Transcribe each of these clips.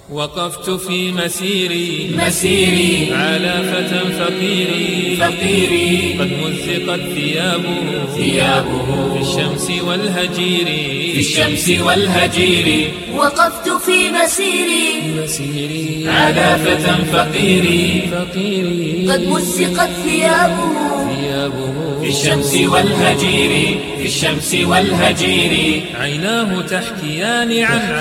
وقفت في مسيري على فتى فقيري قد مزقت ثيابه في الشمس والهجير وقفت في مسيري على فتى فقيري قد مزقت ثيابه في الشمس والهجير عيناه تحكيان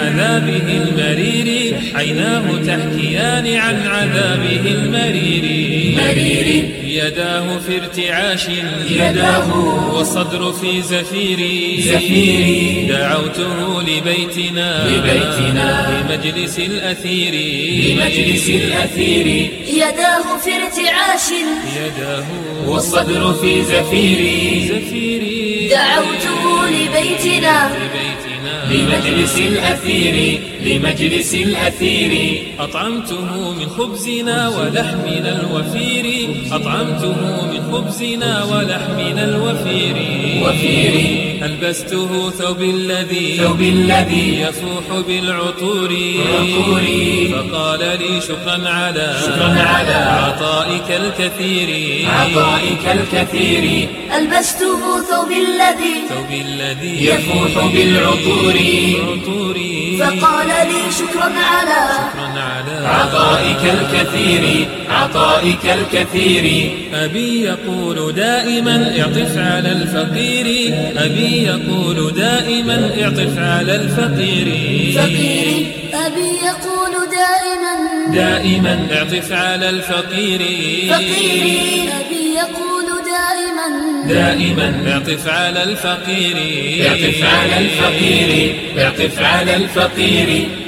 عن عذابه المرير يداه في ارتعاش والصدر في زفير دعوته لبيتنا بمجلس الأثير يداه في ارتعاش والصدر في زفير دعوته لبيتنا لمجلس الأثير أطعمته من خبزنا ولحمنا الوفير ألبسته ثوب الذي يفوح بالعطور فقال لي شكرا على عطائك الكثير ألبسته ثوب الذي يفوح بالعطور فقال لي شكرا على عطائك الكثير أبي يقول دائما اعطف على الفقير فقيري أبي يقول دائما اعطف على الفقير فقيري أبي يقول دائما اعطف على الفقير